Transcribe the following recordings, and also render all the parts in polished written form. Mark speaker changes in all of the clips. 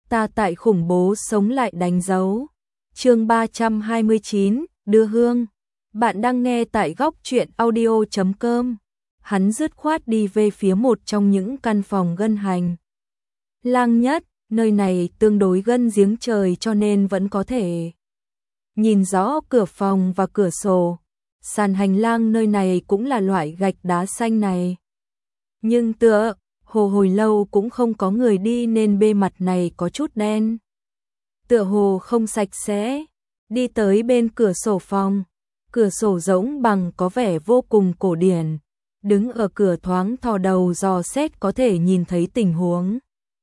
Speaker 1: ta tại khủng bố sống lại đánh dấu. Chương 329, đưa hương. Bạn đang nghe tại góc truyện audio.com. Hắn dứt khoát đi về phía một trong những căn phòng ngân hành lang nhất, nơi này tương đối gần giếng trời cho nên vẫn có thể nhìn rõ cửa phòng và cửa sổ. Sàn hành lang nơi này cũng là loại gạch đá xanh này. Nhưng tựa hồ hồi lâu cũng không có người đi nên bề mặt này có chút đen. Tựa hồ không sạch sẽ. Đi tới bên cửa sổ phòng. Cửa sổ rỗng bằng có vẻ vô cùng cổ điển. Đứng ở cửa thoáng thò đầu dò xét có thể nhìn thấy tình huống.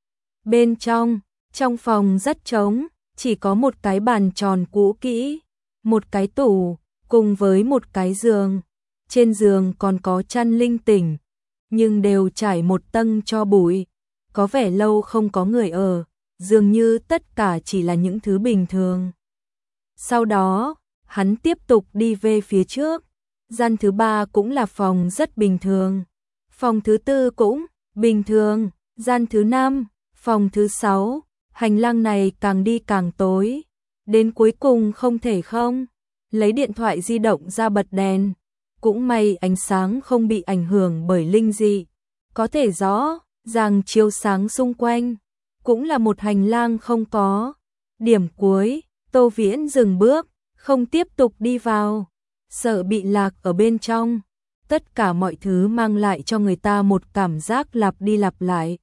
Speaker 1: Bên trong phòng rất trống, chỉ có một cái bàn tròn cũ kỹ, một cái tủ, cùng với một cái giường. Trên giường còn có chăn linh tỉnh, nhưng đều trải một tầng tro bụi. Có vẻ lâu không có người ở, dường như tất cả chỉ là những thứ bình thường. Sau đó, hắn tiếp tục đi về phía trước. Gian thứ 3 cũng là phòng rất bình thường. Phòng thứ 4 cũng bình thường. Gian thứ 5, phòng thứ 6. Hành lang này càng đi càng tối. Đến cuối cùng không thể không lấy điện thoại di động ra bật đèn. Cũng may ánh sáng không bị ảnh hưởng bởi linh dị. Có thể rõ ràng chiếu sáng xung quanh. Cũng là một hành lang không có điểm cuối. Tô Viễn dừng bước, không tiếp tục đi vào. Sợ bị lạc ở bên trong. Tất cả mọi thứ mang lại cho người ta một cảm giác lặp đi lặp lại.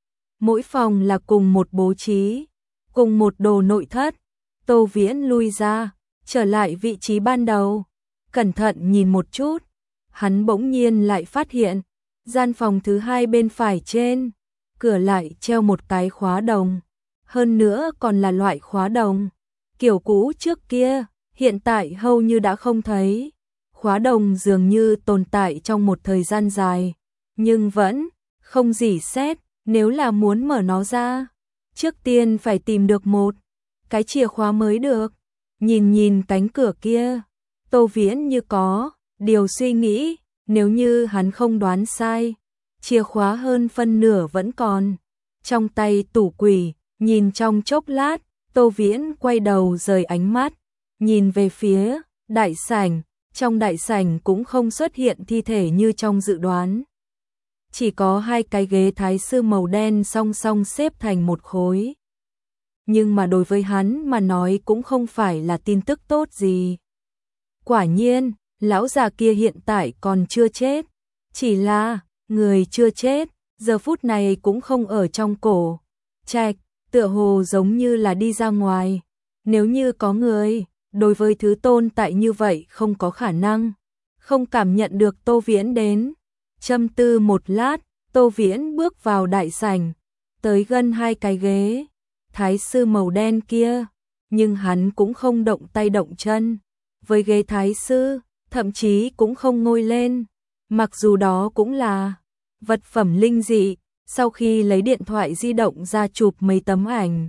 Speaker 1: Mỗi phòng là cùng một bố trí, cùng một đồ nội thất. Tô Viễn lui ra, trở lại vị trí ban đầu. Cẩn thận nhìn một chút, hắn bỗng nhiên lại phát hiện, gian phòng thứ 2 bên phải trên, cửa lại treo một cái khóa đồng. Hơn nữa còn là loại khóa đồng kiểu cũ trước kia, hiện tại hầu như đã không thấy. Khóa đồng dường như tồn tại trong một thời gian dài, nhưng vẫn không rỉ sét. Nếu là muốn mở nó ra, trước tiên phải tìm được một cái chìa khóa mới được. Nhìn cánh cửa kia, Tô Viễn như có điều suy nghĩ. Nếu như hắn không đoán sai, chìa khóa hơn phân nửa vẫn còn trong tay tủ quỷ. Nhìn trong chốc lát, Tô Viễn quay đầu rời ánh mắt, nhìn về phía đại sảnh. Trong đại sảnh cũng không xuất hiện thi thể như trong dự đoán. Chỉ có 2 cái ghế thái sư màu đen song song xếp thành một khối. Nhưng mà đối với hắn mà nói cũng không phải là tin tức tốt gì. Quả nhiên, lão già kia hiện tại còn chưa chết. Chỉ là, người chưa chết, giờ phút này cũng không ở trong cổ trạch, tựa hồ giống như là đi ra ngoài. Nếu như có người, đối với thứ tồn tại như vậy không có khả năng không cảm nhận được Tô Viễn đến. Châm tư một lát, Tô Viễn bước vào đại sảnh, tới gần 2 cái ghế thái sư màu đen kia, nhưng hắn cũng không động tay động chân với ghế thái sư, thậm chí cũng không ngồi lên. Mặc dù đó cũng là vật phẩm linh dị. Sau khi lấy điện thoại di động ra chụp mấy tấm ảnh,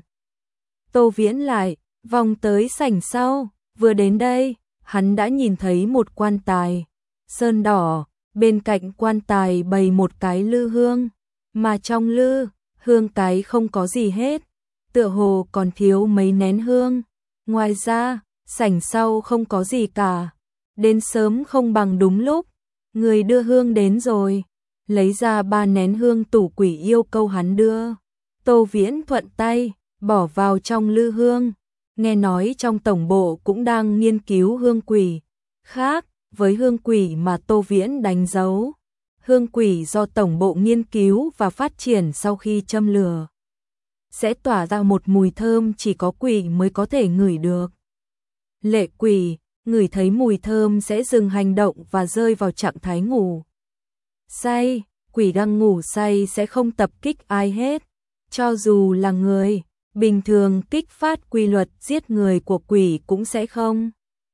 Speaker 1: Tô Viễn lại vòng tới sảnh sau. Vừa đến đây, hắn đã nhìn thấy một quan tài sơn đỏ. Bên cạnh quan tài bày một cái lư hương, mà trong lư hương cái không có gì hết, tựa hồ còn thiếu mấy nén hương. Ngoài ra, sảnh sau không có gì cả. Đến sớm không bằng đúng lúc, người đưa hương đến rồi, lấy ra 3 nén hương tủ quỷ yêu cầu hắn đưa. Tô Viễn thuận tay bỏ vào trong lư hương. Nghe nói trong tổng bộ cũng đang nghiên cứu hương quỷ khác với hương quỷ mà Tô Viễn đánh dấu. Hương quỷ do tổng bộ nghiên cứu và phát triển sau khi châm lửa sẽ tỏa ra một mùi thơm chỉ có quỷ mới có thể ngửi được. Lệ quỷ ngửi thấy mùi thơm sẽ dừng hành động và rơi vào trạng thái ngủ say. Quỷ đang ngủ say sẽ không tập kích ai hết. Cho dù là người bình thường kích phát quy luật giết người của quỷ cũng sẽ không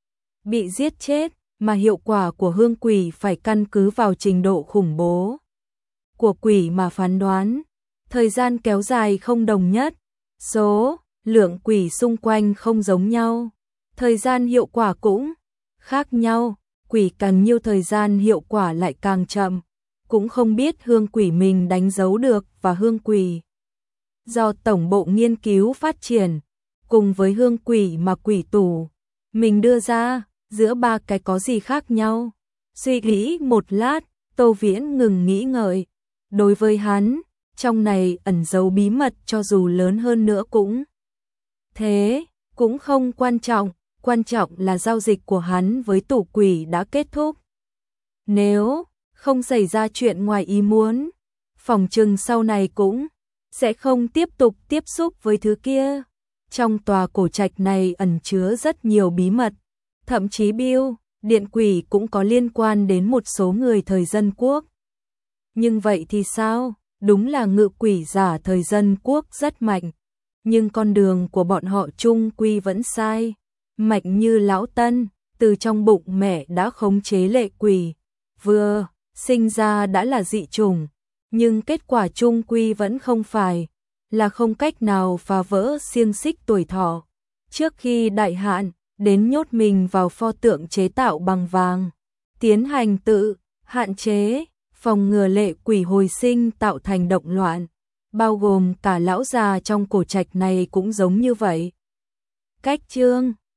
Speaker 1: bị giết chết. Mà hiệu quả của hương quỷ phải căn cứ vào trình độ khủng bố của quỷ mà phán đoán. Thời gian kéo dài không đồng nhất, số lượng quỷ xung quanh không giống nhau, thời gian hiệu quả cũng khác nhau. Quỷ càng nhiều thời gian hiệu quả lại càng chậm. Cũng không biết hương quỷ mình đánh dấu được và hương quỷ do Tổng bộ Nghiên cứu Phát triển, cùng với hương quỷ mà quỷ tù mình đưa ra, giữa ba cái có gì khác nhau? Suy nghĩ một lát, Tô Viễn ngừng nghĩ ngợi. Đối với hắn, trong này ẩn giấu bí mật cho dù lớn hơn nữa cũng thế, cũng không quan trọng là giao dịch của hắn với tù quỷ đã kết thúc. Nếu không xảy ra chuyện ngoài ý muốn, phòng trừng sau này cũng sẽ không tiếp tục tiếp xúc với thứ kia. Trong tòa cổ trạch này ẩn chứa rất nhiều bí mật, thậm chí Biêu, điện quỷ cũng có liên quan đến một số người thời dân quốc. Nhưng vậy thì sao? Đúng là ngự quỷ giả thời dân quốc rất mạnh, nhưng con đường của bọn họ chung quy vẫn sai. Mạnh như Lão Tân, từ trong bụng mẹ đã khống chế lệ quỷ, vừa sinh ra đã là dị chủng, nhưng kết quả chung quy vẫn không phải là không cách nào phá vỡ xiềng xích tuổi thọ. Trước khi đại hạn, đến nhốt mình vào pho tượng chế tạo bằng vàng, tiến hành tự hạn chế, phòng ngừa lệ quỷ hồi sinh tạo thành động loạn, bao gồm cả lão già trong cổ trạch này cũng giống như vậy. Cách chương